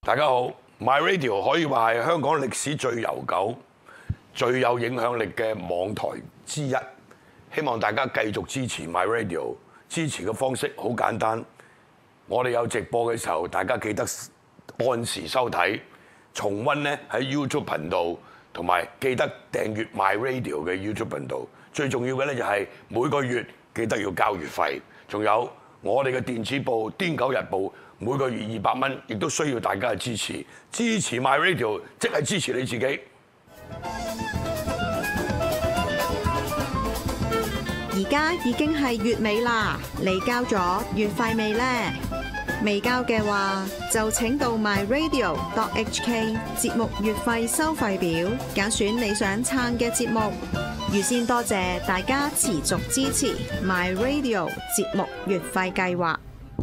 大家好 ，My Radio 可以話係香港歷史最悠久、最有影響力嘅網台之一。希望大家繼續支持 My Radio， 支持嘅方式好簡單，我哋有直播嘅時候，大家記得按時收睇，重溫呢喺 YouTube 頻道，同埋記得訂閱 My Radio 嘅 YouTube 頻道。最重要嘅呢，就係每個月記得要交月費，仲有我哋嘅電子報《癲狗日報》。每個月200蚊，亦都需要大家嘅支持。支持 My Radio， 即係支持你自己。 而家已經係月尾啦，你交咗月費未呢？未交嘅話，就請到 myradio.hk 節目月費收費表，揀選你想撐嘅節目。預先多謝大家持續支持 My Radio 節目月費計劃。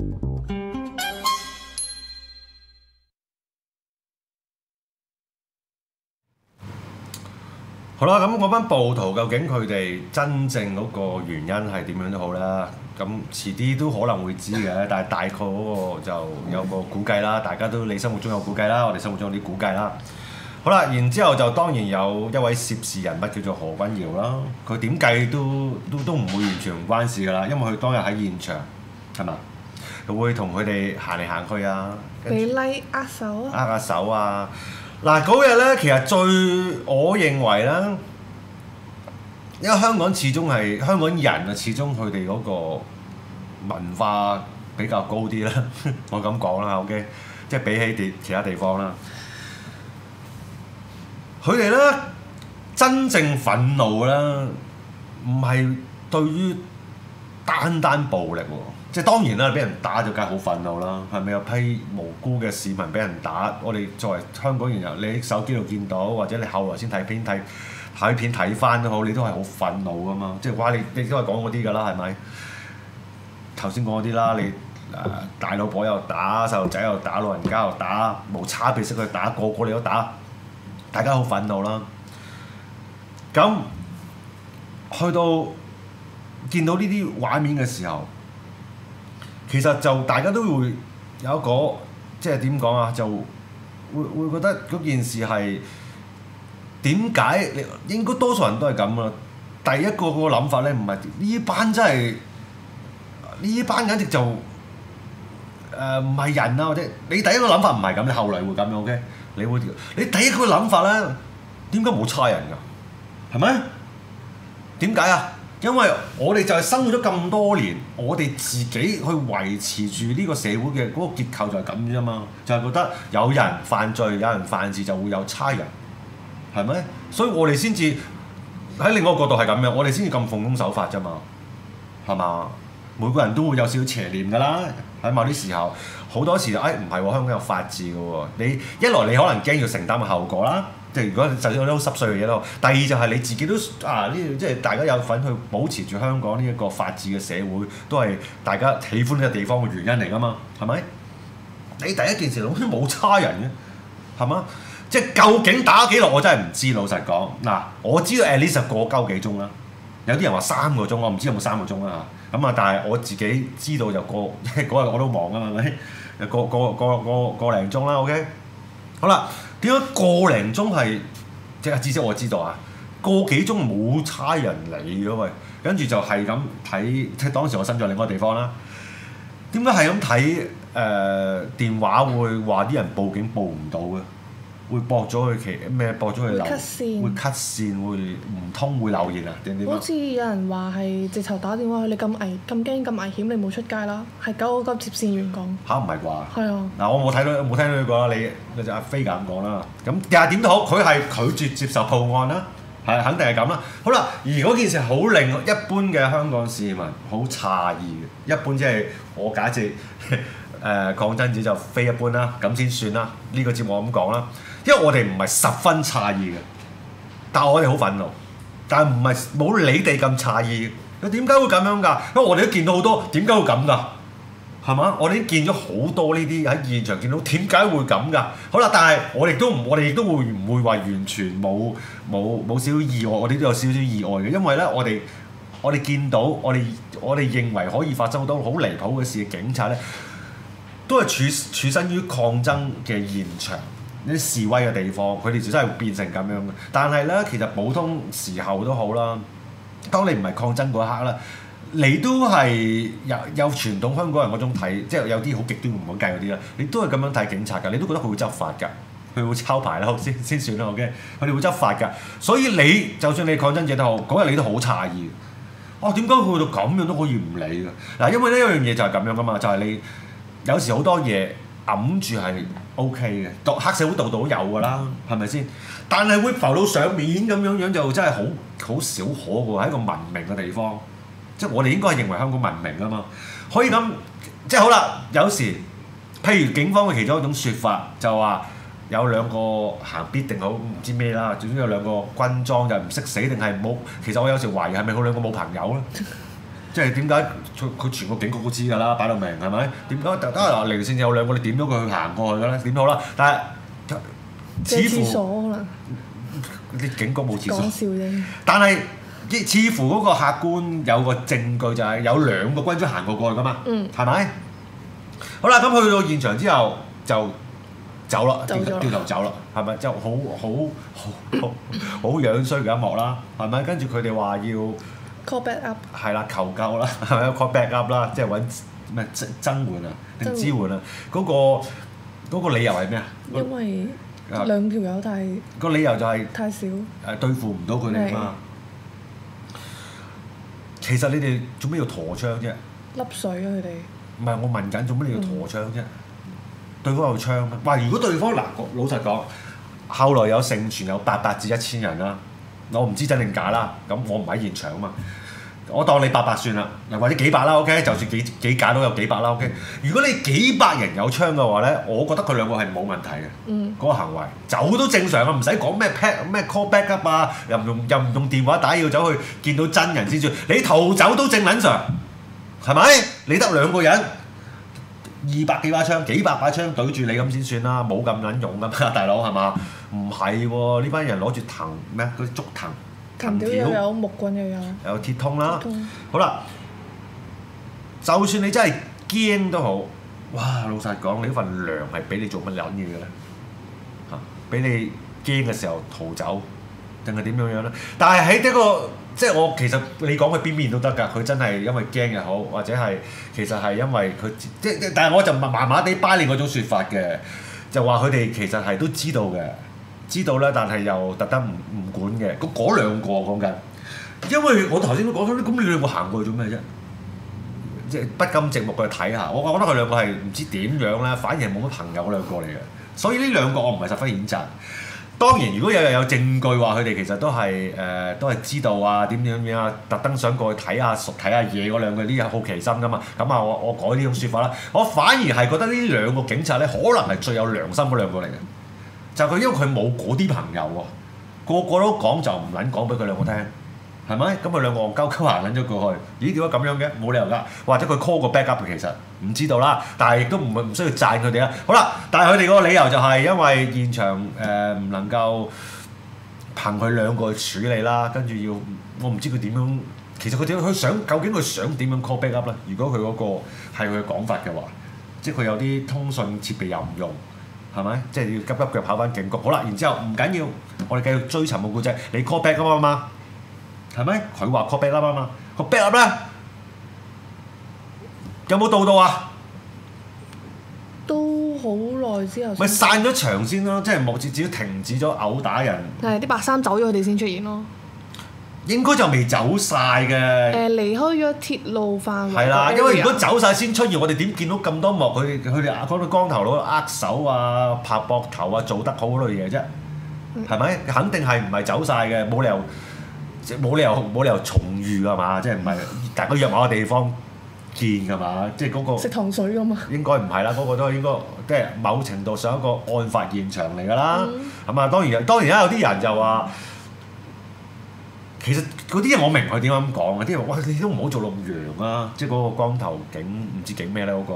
好啦，咁嗰班暴徒究竟佢哋真正嗰個原因係點樣都好啦，咁遲啲都可能會知嘅，但係大概嗰個就有個估計啦，大家都你心目中有估計啦，我哋心目中有啲估計啦。好啦，然之後就當然有一位涉事人物叫做何君堯啦，佢點計都唔會完全唔關事㗎啦，因為佢當日喺現場係嘛，佢會同佢哋行嚟行去啊， 俾 like 握手啊， 握下手啊。嗱嗰日咧，其實我認為啦，因為香港始終係香港人啊，始終佢哋嗰個文化比較高啲啦，我咁講啦 ，OK， 即係比起其他地方啦，佢哋咧真正憤怒啦，唔係對於單暴力喎。即係當然啦，俾人打就梗係好憤怒啦，係咪有批無辜嘅市民俾人打？我哋作為香港人，你喺手機度見到，或者你後來先睇片睇翻都好，你都係好憤怒噶嘛！即係哇，你都係講嗰啲㗎啦，係咪？頭先講嗰啲啦，你大老婆又打，細路仔又打，老人家又打，無差別式去打，個你都打，大家好憤怒啦。咁去到見到呢啲畫面嘅時候，其實就大家都會有一個即係點講啊，就會覺得嗰件事係點解？你應該多數人都係咁啦。第一個諗法咧，唔係呢班真係呢班簡直就唔係人啊，或者你第一個諗法唔係咁，你後嚟會咁樣 OK？你第一個諗法咧，點解冇差人㗎？係咪？點解啊？因為我哋就係生活咗咁多年，我哋自己去維持住呢個社會嘅嗰個結構就係咁啫嘛，就係覺得有人犯罪、有人犯事就會有差人，係咪？所以我哋先至喺另外一個角度係咁樣，我哋先至咁奉公守法啫嘛，係嘛？每個人都會有少少邪念㗎啦，喺某啲時候，好多時唔係喎，香港有法治㗎喎，你一來你可能驚要承擔嘅後果啦。即係如果就算有啲好濕碎嘅嘢咯，第二就係你自己都即係大家有份去保持住香港呢一個法治嘅社會，都係大家喜歡呢個地方嘅原因嚟㗎嘛，係咪？你第一件事諗冇差人嘅，係嘛？即係究竟打幾耐我真係唔知，老實講。嗱，我知道at least個鳩幾鐘啦，有啲人話3個鐘，我唔知有冇3個鐘啦嚇。咁啊，但係我自己知道就嗰日我都忙啊嘛，係咪？個零鐘啦 ，OK。好啦。點解個零鐘係即係至少我知道啊？個幾鐘冇差人理嘅喂，跟住就係咁睇，即係當時我身在另一個地方啦。點解係咁睇電話會話啲人報警報唔到嘅？會駁咗佢駁咗佢留，會 cut 線，會唔通會留言啊？點？ 好似有人話係直頭打電話去，你咁驚咁危險，你冇出街啦，係999接線員講。 嚇唔係啩？ 係啊。嗱， 我冇聽到呢個啦，你就阿飛咁講啦。咁但係點都好，佢係拒絕接受報案啦，係肯定係咁啦。好啦，而嗰件事好令一般嘅香港市民好詫異嘅，一般即係我假設講真啲就非一般啦，咁先算啦。呢個節目我咁講啦。因為我哋唔係十分詫異嘅，但係我哋好憤怒，但係唔係冇你哋咁詫異。佢點解會咁樣㗎？因為我哋都見到好多，點解會咁㗎？係嘛？我哋已經見咗好多呢啲喺現場見到，點解會咁㗎？好啦，但係我哋亦都會唔會話完全冇少少意外？我哋都有少少意外嘅，因為咧我哋見到我哋認為可以發生好多好離譜嘅事嘅警察咧。 都係處身於抗爭嘅現場，啲示威嘅地方，佢哋就真係會變成咁樣嘅。但係咧，其實普通時候都好啦，當你唔係抗爭嗰一刻啦，你都係有傳統香港人嗰種睇，即係有啲好極端唔好計嗰啲啦，你都係咁樣睇警察㗎，你都覺得佢會執法㗎。佢會抄牌啦，先算啦，OK。佢哋會執法㗎，所以你就算你抗爭者都好，嗰日你都好詫異。哦，點解佢去到咁樣都可以唔理㗎？嗱，因為呢一樣嘢就係咁樣㗎嘛，就係你有時好多嘢揞住係 OK 嘅，黑社會度度都有㗎啦，係咪先？但係會浮到上面咁樣就真係好少可㗎，喺一個文明嘅地方，即係我哋應該係認為香港文明㗎嘛，可以咁即係好啦。有時譬如警方嘅其中一種説法就話。有兩個行必定好唔知咩啦，總之有兩個軍裝就唔識死定係冇。其實我有時懷疑係咪佢兩個冇朋友咧？即係點解佢全個警局都知㗎啦，擺到明係咪？點解得嗱離線有兩個你點咗佢去行過去㗎咧？點好啦？但係似乎廁所可能啲警局冇廁所。 講笑啫。 但係似乎嗰個客觀有個證據就係有兩個軍裝行過去㗎嘛，係咪？好啦，咁去到現場之後就。走啦，掉頭走啦，係咪？就好樣衰嘅一幕啦，係咪？跟住佢哋話要 call back up， 係啦，求救啦，係咪 call back up 啦？即係揾咩增援啊，定支援啊？嗰個理由係咩啊？ 因為兩條友但係個理由就係太少對付唔到佢哋嘛。其實你哋做咩要陀槍啫？ 粒水啊！佢哋唔係我問緊，做咩你要陀槍啫？對方有槍咩？哇！如果對方嗱，老實講，後來有盛傳有800至1000人啦，我唔知真定假啦。咁我唔喺現場啊嘛，我當你800算啦，又或者幾百啦 ，OK， 就算幾假都有幾百啦 ，OK。如果你幾百人有槍嘅話咧，我覺得佢兩個係冇問題嘅，嗰個行為走都正常啊，唔使講咩 call back up 啊，又唔用電話打，要走去見到真人先算。你逃走都正撚常，係咪？你得兩個人。200幾把槍，幾百把槍對住你咁先算啦，冇咁撚用噶嘛，大佬係嘛？唔係喎，呢班人攞住藤咩嗰啲竹藤條又有木棍又有， 有鐵通啦。好啦，就算你真係驚都好，哇！老實講，你呢份糧係俾你做乜撚嘢嘅咧？嚇，俾你驚嘅時候逃走，定係點樣咧？但係喺呢個即係我其實你講佢邊邊都得㗎，佢真係因為驚又好，或者係其實係因為佢但係我就麻麻地 buy 你嗰種説法嘅，就話佢哋其實係都知道嘅，知道咧，但係又特登唔管嘅。嗰兩個講緊，因為我頭先都講咗，咁你兩個行過去做咩啫？即係不甘寂寞過去睇下，我覺得佢兩個係唔知點樣咧，反而係冇乜朋友嗰兩個嚟嘅，所以呢兩個我唔係十分譴責。當然，如果有證據話佢哋其實都係知道啊點樣啊，特登想過去睇下嘢嗰兩個呢有好奇心㗎嘛，咁啊我改呢種説法啦，我反而係覺得呢兩個警察咧可能係最有良心嗰兩個嚟嘅，就係佢因為佢冇嗰啲朋友喎，個個都講就唔撚講俾佢兩個聽，係咪？咁佢兩個戇鳩鳩行撚咗過去，咦點解咁樣嘅？冇理由㗎，或者佢 call 個 back up 其實唔知道啦，但係亦都唔需要讚佢哋啦。好啦，但係佢哋嗰個理由就係因為現場唔能夠憑佢兩個去處理啦，跟住要我唔知佢點樣，其實佢究竟佢想點樣 call back up 咧？如果佢嗰個係佢嘅講法嘅話，即係佢有啲通訊設備又唔用，係咪？即係要急急腳跑翻警局。好啦，然之後唔緊要，我哋繼續追尋個故仔，你 call back 啊嘛。係咪？佢話 call back up 啊嘛，個 back up 咧有冇到啊？ 都好耐之後。 咪散咗場先咯，即係目至少停止咗毆打人。 係啲白衫走咗，佢哋先出現咯。 應該就未走晒嘅。 離開咗鐵路範圍。 係啦，因為如果走晒先出現，我哋點見到咁多幕？佢哋嗰個光頭佬握手啊、拍膊頭啊，做得好嗰類嘢啫。係咪？肯定係唔係走晒嘅？冇理由重遇㗎嘛？即係唔係大家約某個地方見㗎嘛？即係嗰個食糖水㗎嘛？ 應該唔係啦，嗰個都應該即係某程度上一個案發現場嚟㗎啦。係嘛？當然啦，有啲人就話，其實嗰啲人我明佢點解咁講嘅，啲人話：哇，你都唔好做到咁揚啊！即係嗰個光頭警唔知警咩咧嗰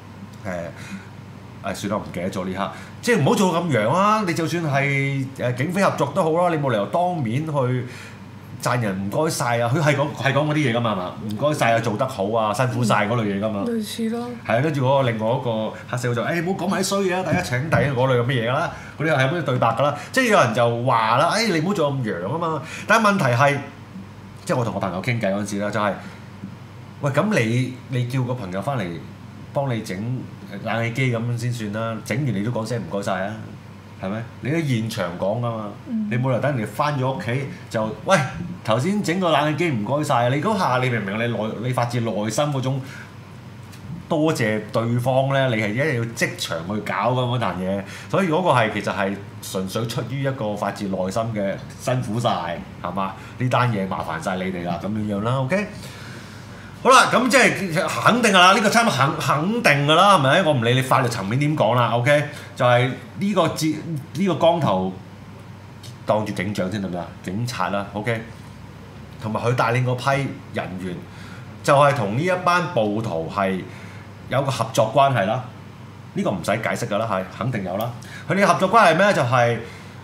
個算啦，唔記得咗呢刻。即係唔好做到咁揚啊！你就算係警匪合作都好啦，你冇理由當面去。 讚人唔該晒啊，佢係講嗰啲嘢㗎嘛係嘛？唔該晒啊，做得好啊，辛苦晒嗰類嘢㗎嘛。 類似咯。 係啊，跟住嗰個另外一個黑社會就唔好講埋啲衰嘢啊，大家請底嗰類咁嘅嘢㗎啦，嗰啲係咁嘅對白㗎啦。即係有人就話啦，你唔好做咁揚啊嘛。但係問題係，即係我同我朋友傾偈嗰陣時啦，就係、喂咁你叫個朋友翻嚟幫你整冷氣機咁先算啦，整完你都講聲唔該晒啊！係咪？你喺現場講㗎嘛？你冇理由等人哋翻咗屋企就喂頭先整個冷氣機唔該晒，你嗰下你明唔明？你發自內心嗰種多謝對方咧，你係一定要即場去搞咁嗰壇嘢，所以嗰個係其實係純粹出於一個發自內心嘅辛苦晒，係嘛？呢單嘢麻煩晒你哋啦，咁樣樣啦 ，OK。好啦，咁即係肯定㗎啦，呢個差唔多肯定㗎啦，係咪？我唔理你法律層面點講啦 ，OK， 就係呢個光頭當住警長先得唔得啊？警察啦 ，OK， 同埋佢帶領嗰批人員，就係同呢一班暴徒係有個合作關係啦。呢個唔使解釋㗎啦，係肯定有啦。佢哋嘅合作關係咩？就係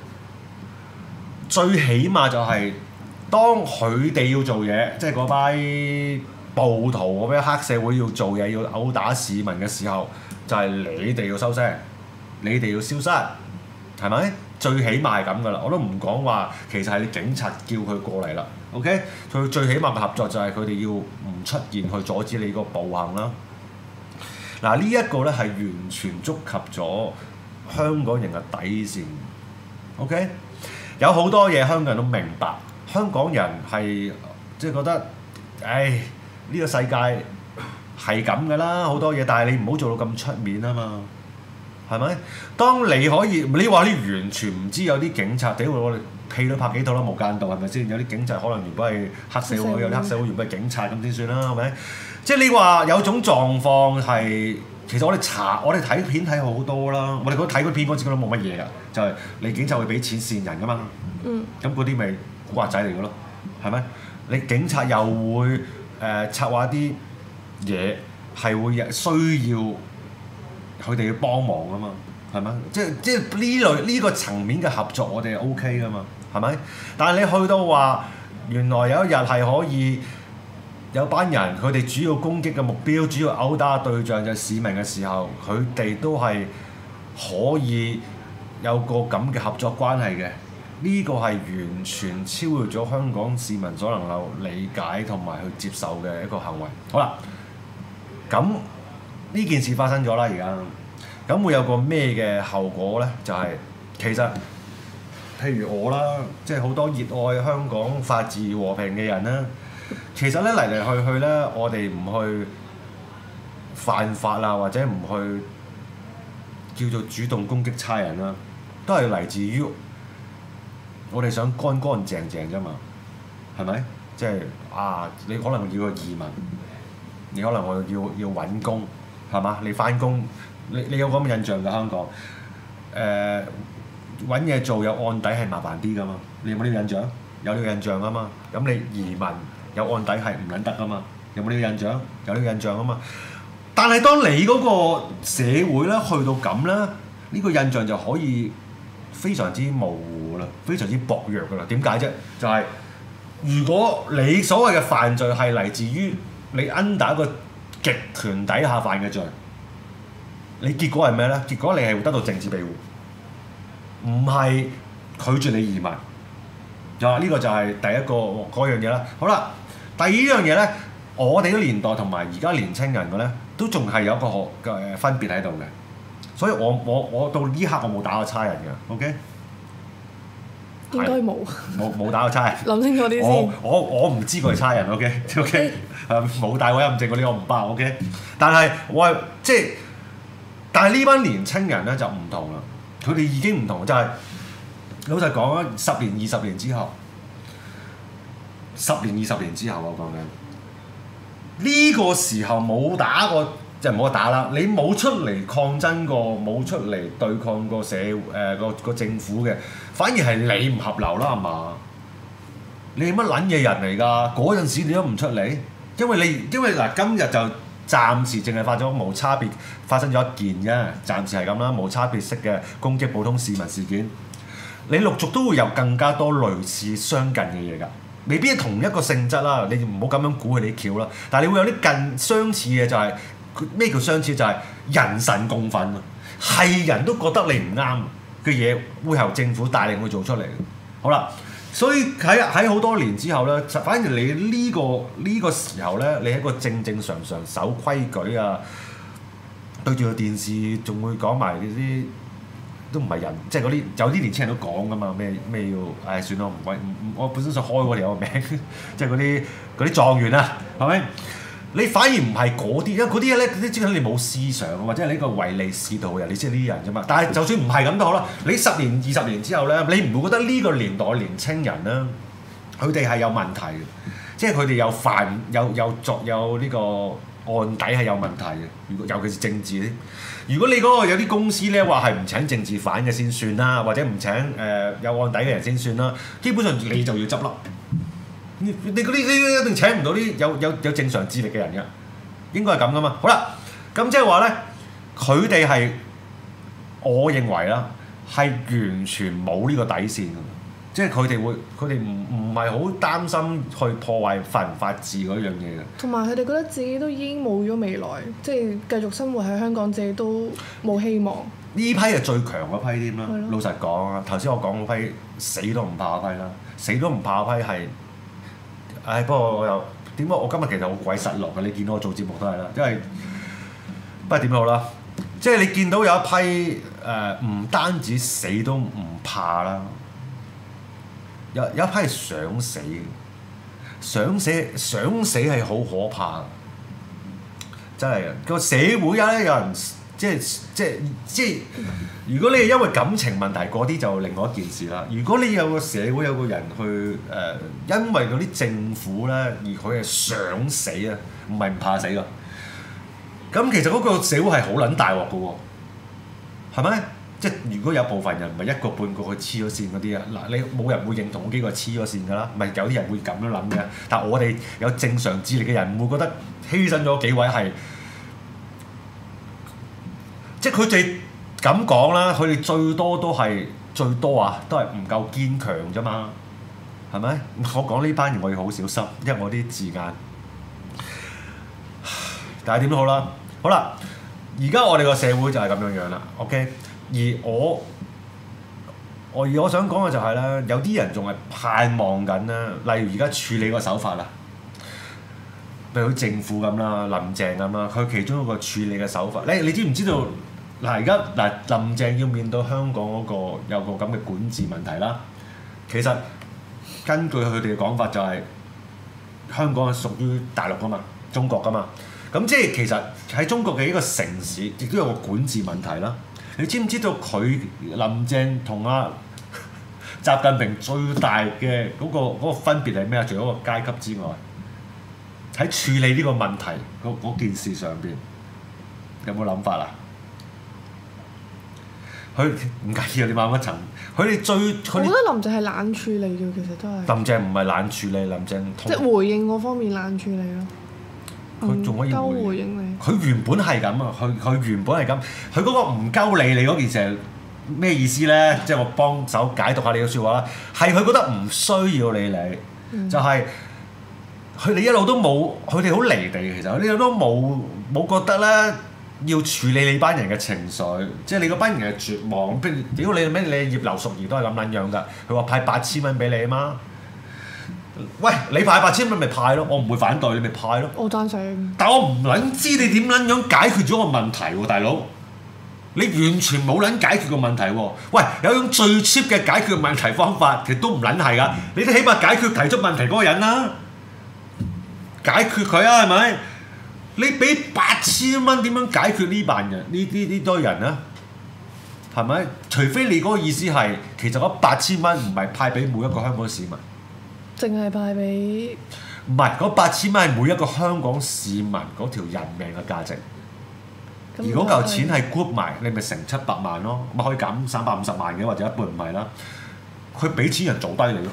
最起碼就係當佢哋要做嘢，即係嗰班暴徒嗰啲黑社會要做嘢要毆打市民嘅時候，就係你哋要收聲，你哋要消失，係咪？最起碼係咁噶啦，我都唔講話，其實係你警察叫佢過嚟啦。OK， 佢最起碼嘅合作就係佢哋要唔出現去阻止你個暴行啦。嗱，呢一個咧係完全觸及咗香港人嘅底線。OK， 有好多嘢香港人都明白，香港人係即係覺得，呢個世界係咁㗎啦，好多嘢，但係你唔好做到咁出面啊嘛，係咪？當你可以，你話你完全唔知有啲警察，屌我哋戲都拍幾套啦，無間道係咪先？有啲警察可能原本係黑社會，有啲黑社會原本係警察咁先算啦，係咪？即係你話有種狀況係，其實我哋睇片睇好多啦，我哋睇嗰片嗰陣覺得冇乜嘢㗎，就係你警察會俾錢線人㗎嘛，咁嗰啲咪古惑仔嚟㗎咯，係咪？你警察又會策劃啲嘢係會需要佢哋要幫忙啊嘛，係咪？即係呢個層面嘅合作，我哋係 OK 噶嘛，係咪？但係你去到話，原來有一日係可以有班人佢哋主要攻擊嘅目標、主要毆打嘅對象就係市民嘅時候，佢哋都係可以有個咁嘅合作關係嘅。呢個係完全超越咗香港市民所能夠理解同埋去接受嘅一個行為。好啦，咁呢件事發生咗啦，而家咁會有個咩嘅後果咧？就係、其實譬如我啦，即係好多熱愛香港法治和平嘅人啦，其實咧嚟嚟去去咧，我哋唔去犯法啊，或者唔去叫做主動攻擊差人啦，都係嚟自於我哋想乾乾淨淨啫嘛，係咪？即係你可能要去移民，你可能我要揾工，係嘛？你翻工，你有咁嘅印象㗎香港？揾嘢做有案底係麻煩啲㗎嘛？你有冇呢個印象？有呢個印象啊嘛。咁你移民有案底係唔撚得㗎嘛？有冇呢個印象？有呢個印象啊嘛。但係當你嗰個社會咧去到咁咧，呢個印象就可以非常之模糊啦，非常之薄弱㗎啦。點解啫？就係如果你所謂嘅犯罪係嚟自於你 under 一個極權底下犯嘅罪，你結果係咩咧？結果你係會得到政治庇護，唔係拒絕你移民。呢個就係第一個嗰樣嘢啦。好啦，第二樣嘢咧，我哋嘅年代同埋而家年青人嘅咧，都仲係有一個分別喺度嘅。所以我到呢刻我冇打過差人嘅 ，OK？ 應該冇。 冇打過差人。 諗清楚啲先。 我唔知佢係差人 ，OK？冇大委任證嗰啲我唔包 ，OK？ 但係但係呢班年青人咧就唔同啦，佢哋已經唔同，就係、老實講啊，10年20年之後，10年20年之後我講緊呢個時候冇打過。即係唔好打啦！你冇出嚟抗爭過，冇出嚟對抗過個政府嘅，反而係你唔合流啦，係嘛？你係乜撚嘢人嚟㗎？嗰陣時你都唔出嚟，因為嗱今日就暫時淨係冇差別發生咗一件啫，暫時係咁啦，冇差別式嘅攻擊普通市民事件。你陸續都會有更加多類似相近嘅嘢㗎， 未必係同一個性質啦，你唔好咁樣估佢哋啲橋啦。但係你會有啲近相似嘅就係、咩叫相似？就係、人神共憤啊！係人都覺得你唔啱嘅嘢，會由政府帶領佢做出嚟。好啦，所以喺好多年之後咧，反而你呢個時候咧，你係一個正常守規矩啊，對住個電視仲會講埋啲。都唔係人，即係嗰啲有啲年輕人都講噶嘛，咩要算啦，我本身想開嗰條有個名，即係嗰啲狀元啊，係咪？你反而唔係嗰啲，因為嗰啲咧，啲即係你冇思想或者係你個唯利是圖嘅人，你知係呢啲人啫嘛。但係就算唔係咁都好啦，你10年20年之後咧，你唔會覺得呢個年代嘅年青人咧，佢哋係有問題嘅，即係佢哋有呢個案底係有問題嘅，尤其是政治咧。如果你嗰個有啲公司咧話係唔請政治犯嘅先算啦，或者唔請有案底嘅人先算啦，基本上你就要執笠。你嗰啲一定請唔到啲有正常智力嘅人㗎，應該係咁噶嘛。好啦，咁即係話咧，佢哋係我認為啦，係完全冇呢個底線㗎，即係佢哋唔係好擔心去破壞法唔法治嗰樣嘢嘅。同埋佢哋覺得自己都已經冇咗未來，即係繼續生活喺香港，自己都冇希望。呢批係最強嗰批添啦。 的老實講啊，頭先我講嗰批死都唔怕嗰批啦，死都唔怕嗰批係。不過我又點解我今日其實好鬼失落嘅？你見到我做節目都係啦，因為不過點好啦，即係你見到有一批唔單止死都唔怕啦，有一批係想死嘅，想死係好可怕嘅，真係個社會有人即係，如果你係因為感情問題嗰啲就另外一件事啦。如果你有個社會有個人去因為嗰啲政府咧而佢係想死啊，唔係唔怕死㗎。咁其實嗰個社會係好撚大鑊㗎喎，係咪？即係如果有部分人唔係一個半個去黐咗線嗰啲啊，嗱你冇人會認同嗰幾個黐咗線㗎啦，唔係有啲人會咁樣諗嘅。但係我哋有正常智力嘅人唔會覺得犧牲咗幾位係。即係佢哋咁講啦，佢哋最多都係唔夠堅強啫嘛，係咪？我講呢班人我要好小心，因為我啲字眼。但係點都好啦，好啦，而家我哋個社會就係咁樣樣啦 ，OK。而我想講嘅就係咧，有啲人仲係盼望緊咧，例如而家處理個手法啦。譬如政府咁啦，林鄭咁啦，佢其中一個處理嘅手法，你知唔知道？嗱而家林鄭要面對香港嗰個有個咁嘅管治問題啦。其實根據佢哋嘅講法就係、香港係屬於大陸噶嘛，中國噶嘛。咁即係其實喺中國嘅呢個城市亦都有個管治問題啦。你知唔知道佢林鄭同習近平最大嘅嗰個分別係咩啊？除咗個階級之外，喺處理呢個問題嗰件事上邊，有冇諗法啊？佢唔介意你某一層，佢哋我覺得林鄭係懶處理嘅，其實都係。 林鄭唔係懶處理，林鄭即係回應嗰方面懶處理咯。 佢仲可以回應你。 佢原本係咁啊！佢原本係咁，佢嗰個唔鳩理你嗰件事係咩意思咧？即係我幫手解讀下你嘅説話啦。係佢覺得唔需要理你，就係佢哋一路都冇，佢哋好離地其實，佢哋都冇覺得咧。要處理你班人嘅情緒，即係你嗰班人嘅絕望。譬如屌你咩？你葉劉淑儀都係咁撚樣㗎。佢話派8000蚊俾你啊嘛。喂，你派8000蚊咪派咯，我唔會反對，你咪派咯。 我贊成。 但我唔撚知你點撚樣解決咗個問題喎，大佬。你完全冇撚解決個問題喎。喂，有種最 cheap 嘅解決問題方法，其實都唔撚係㗎。你都起碼解決提出問題嗰個人啦，解決佢啊，係咪？你俾8000蚊點樣解決呢班人呢堆人啊？係咪？除非你嗰個意思係，其實嗰8000蚊唔係派俾每一個香港市民， 淨係派俾唔係嗰8000蚊係每一個香港市民嗰條人命嘅價值。如果嚿錢係 group 埋，你咪成700萬咯，咪可以減350萬嘅，或者一半唔係啦。佢俾錢人做低你咯。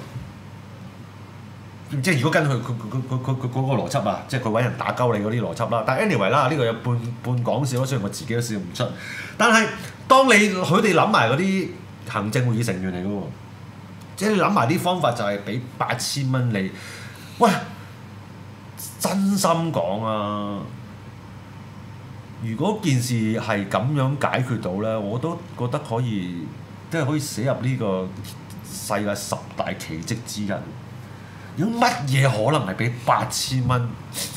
即係如果跟佢嗰個邏輯啊，即係佢揾人打鳩你嗰啲邏輯啦。但係 anyway 啦，呢個有半講笑咯，雖然我自己都笑唔出。但係當佢哋諗埋嗰啲行政會議成員嚟嘅喎， 即係你諗埋啲方法就係俾8000蚊你，喂，真心講啊！如果件事係咁樣解決到咧，我都覺得可以，即係可以寫入呢個世界10大奇蹟之一。有乜嘢可能係俾8000蚊？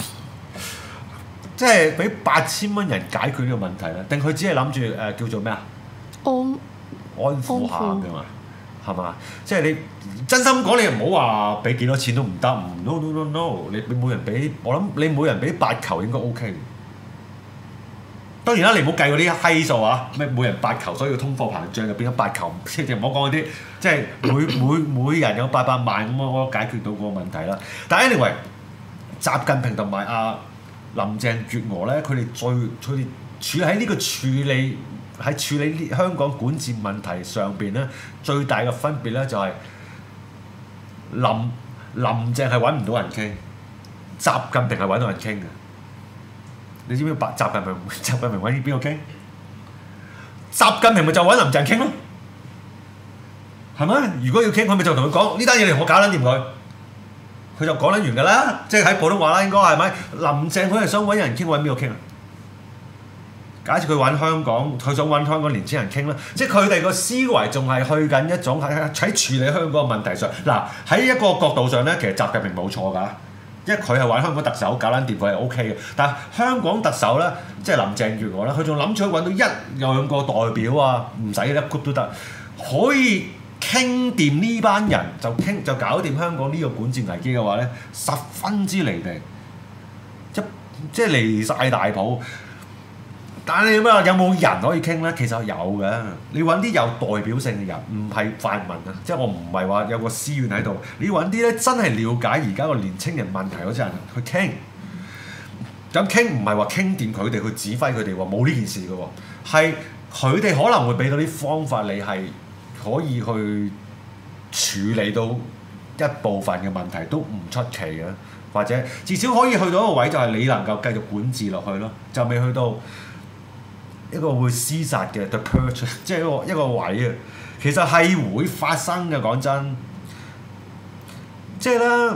即係俾8000蚊人解決呢個問題咧？定佢只係諗住叫做咩啊？安撫下㗎嘛，係嘛？即係你真心講，你唔好話俾幾多錢都唔得，no， 你每人俾，我諗你每人俾8球應該 OK。當然啦，你唔好計嗰啲閪數啊！咩每人8球，所以要通貨膨脹就變咗8球，即係唔好講嗰啲，即係每人有800萬咁我解決到個問題啦。但係 anyway，習近平同埋林鄭月娥咧，佢哋處理喺呢個處理香港管治問題上邊咧，最大嘅分別咧就係林鄭係揾唔到人傾，習近平係揾到人傾嘅。你知唔知習近平揾邊個傾？習近平咪就揾林鄭傾咯，係咪？如果要傾，佢咪就同佢講呢單嘢嚟，我搞撚掂佢，佢就講撚完㗎啦。即係喺普通話啦，應該係咪？林鄭佢係想揾人傾，揾邊個傾啊？假設佢揾香港，佢想揾香港年輕人傾啦，即係佢哋個思維仲係去緊一種喺處理香港嘅問題上。嗱，喺一個角度上咧，其實習近平冇錯㗎。因為佢係揾香港特首搞撚掂佢係 OK 嘅，但係香港特首咧，即係林鄭月娥咧，佢仲諗住揾到1-2個代表啊，唔使一 group 都得，可以傾掂呢班人就搞掂香港呢個管治危機嘅話咧，十分之離地，即係離晒大譜。但係你咩話有冇人可以傾咧？其實有嘅，你揾啲有代表性嘅人，唔係泛民啊，即係我唔係話有個私怨喺度，你揾啲咧真係了解而家個年青人問題嗰啲人去傾。咁傾唔係話傾掂佢哋去指揮佢哋喎，冇呢件事嘅喎，係佢哋可能會俾到啲方法你係可以去處理到一部分嘅問題，都唔出奇嘅，或者至少可以去到一個位，就係你能夠繼續管治落去咯，就未去到一個會廝殺嘅 the purge， 即係一個位啊，其實係會發生嘅。講真，即係咧，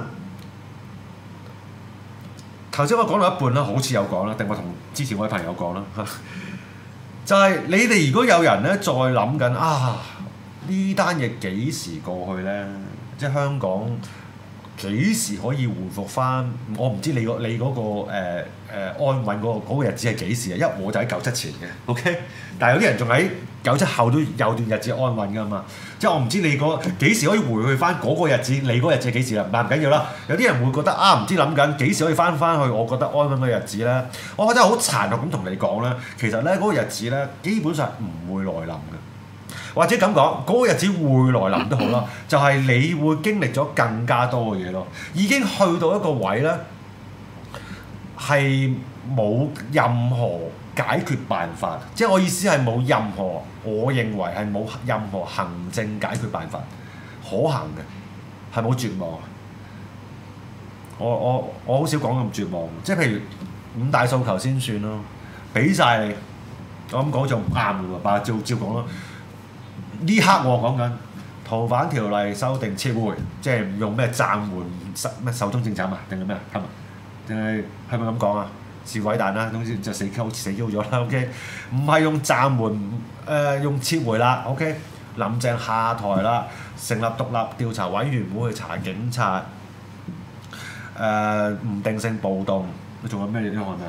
頭先我講到一半啦，好似有講啦，定我同之前嗰位朋友講啦，就係你哋如果有人咧再諗緊呢單嘢幾時過去咧，即係香港幾時可以回復翻？我唔知你嗰個安穩嗰個日子係幾時啊？因為我就喺97前嘅 ，OK。但係有啲人仲喺97後都有段日子安穩㗎嘛。即係我唔知你幾時可以回去翻嗰個日子，你嗰個日子係幾時啦？唔緊要啦。有啲人會覺得唔知諗緊幾時可以翻去我覺得安穩嘅日子咧。我覺得好殘酷咁同你講咧，其實咧嗰個日子咧基本上唔會來臨嘅，或者咁講，嗰個日子會來臨都好啦，就係你會經歷咗更加多嘅嘢咯，已經去到一個位咧。係冇任何解決辦法，即係我意思係冇任何，我認為係冇任何行政解決辦法可行嘅，係冇絕望。我好少講咁絕望，即係譬如5大訴求先算咯，俾晒你，我咁講就唔啱嘅喎，但係照講咯。呢刻我講緊逃犯條例修訂撤回，即係用咩暫緩咩壽終正寢啊，定係咩啊？定係咪咁講啊？是偉大啦，總之就死咗啦。OK， 唔係用暫緩，用撤回啦。OK， 林鄭下台啦，成立獨立調查委員會去查警察，唔定性暴動，你仲有咩嘢要看啊？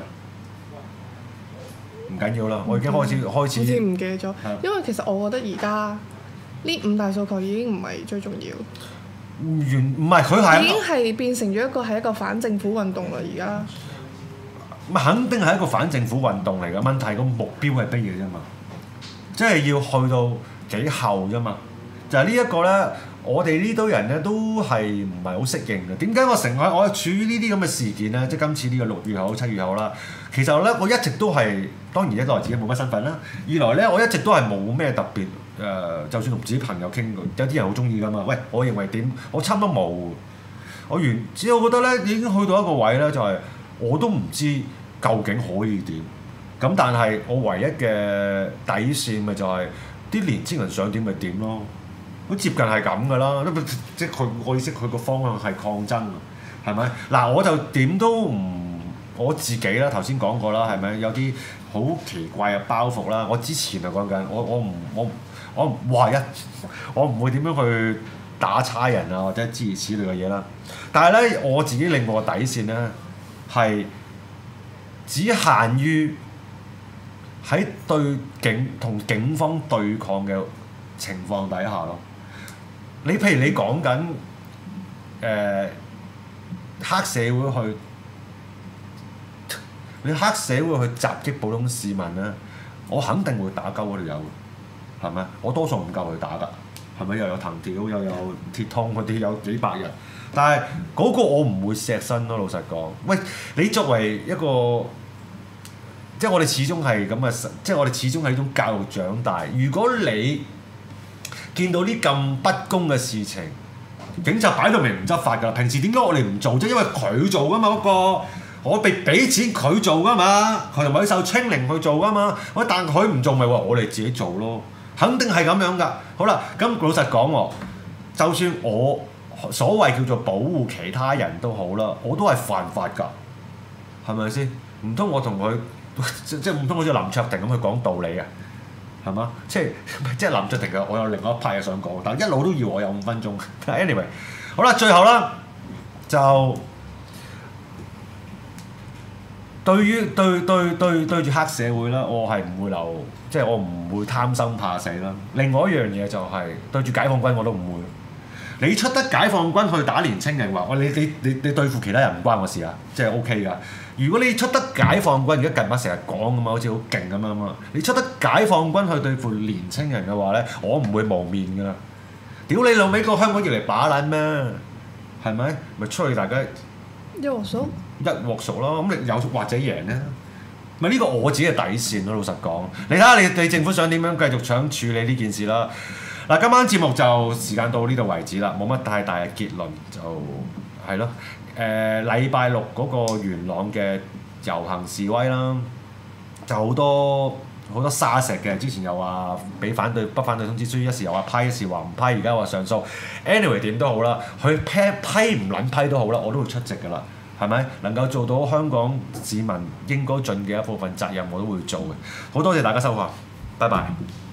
唔緊要啦，我已經開始。好似唔記得咗，因為其實我覺得而家呢5大訴求已經唔係最重要。 唔係佢係已經係變成咗一個反政府運動啦，而家。 肯定係一個反政府運動嚟嘅，問題個目標係乜嘢啫嘛？即係要去到幾後啫嘛？就係呢一個咧，我哋呢堆人咧都係唔係好適應嘅。點解我處於呢啲咁嘅事件咧？即係今次呢個6月好、7月好啦。其實咧，我一直都係當然一來自己冇乜身份啦，二來咧我一直都係冇咩特別就算同自己朋友傾過，有啲人好中意㗎嘛。喂，我認為點？我差唔多冇。只係我覺得咧已經去到一個位咧，就係我都唔知究竟可以點。咁但係我唯一嘅底線咪就係啲年青人想點咪點咯。 好接近係咁噶啦，即係我意思佢個方向係抗爭，係咪？嗱，我就點都唔我自己啦，頭先講過啦，係咪有啲好奇怪嘅包袱啦？我之前就講緊，我唔會點樣去打差人啊，或者諸如此類嘅嘢啦。但係咧，我自己另外個底線咧係只限於喺同警方對抗嘅情況底下咯。你譬如你講緊黑社會去，你黑社會去襲擊普通市民咧，我肯定會打鳩嗰條友，係咪？我多數唔夠佢打㗎，係咪？又有藤條，又有鐵通嗰啲，有幾百人，但係嗰個我唔會錫身咯。老實講，喂，你作為一個，即係我哋始終係咁嘅，即係我哋始終係呢種教育長大。如果你見到啲咁不公嘅事情，警察擺到明唔執法㗎。平時點解我哋唔做啫？因為佢做㗎嘛，嗰個我俾錢佢做㗎嘛，佢同埋受清零去做㗎嘛。喂，但佢唔做咪話我哋自己做咯，肯定係咁樣㗎。好啦，咁老實講喎，就算我所謂叫做保護其他人都好啦，我都係犯法㗎，係咪先？唔通我同佢即唔通好似林卓廷咁去講道理啊？係嘛？即係林卓廷嘅，我有另外一派嘢想講，但係一路都要我有5分鐘。但係 anyway， 好啦，最後啦，就對住黑社會啦，我係唔會留，即係我唔會貪生怕死啦。另外一樣嘢就係對住解放軍我都唔會。你出得解放軍去打年青人話，喂你對付其他人唔關我事啊，即係 OK 㗎。如果你出得解放軍，而家近排成日講咁嘛，好似好勁咁樣嘛。你出得解放軍去對付年青人嘅話咧，我唔會蒙面㗎。屌你老味，個香港要嚟把撚咩？係咪？咪出去大家一鑊熟， 一鑊熟咯。咁你有或者贏咧？咪呢個我自己嘅底線咯。老實講，你睇下你政府想點樣繼續想處理呢件事啦。嗱，今晚節目就時間到呢度為止啦，冇乜太大嘅結論，就係咯。禮拜六嗰個元朗嘅遊行示威啦，就好多沙石嘅。之前又話俾不反對通知書，一時又話批，一時話唔批，而家話上訴。anyway 點都好啦，佢批唔撚批都好啦，我都會出席㗎啦，係咪？能夠做到香港市民應該盡嘅一部分責任，我都會做嘅。好多謝大家收看，拜拜。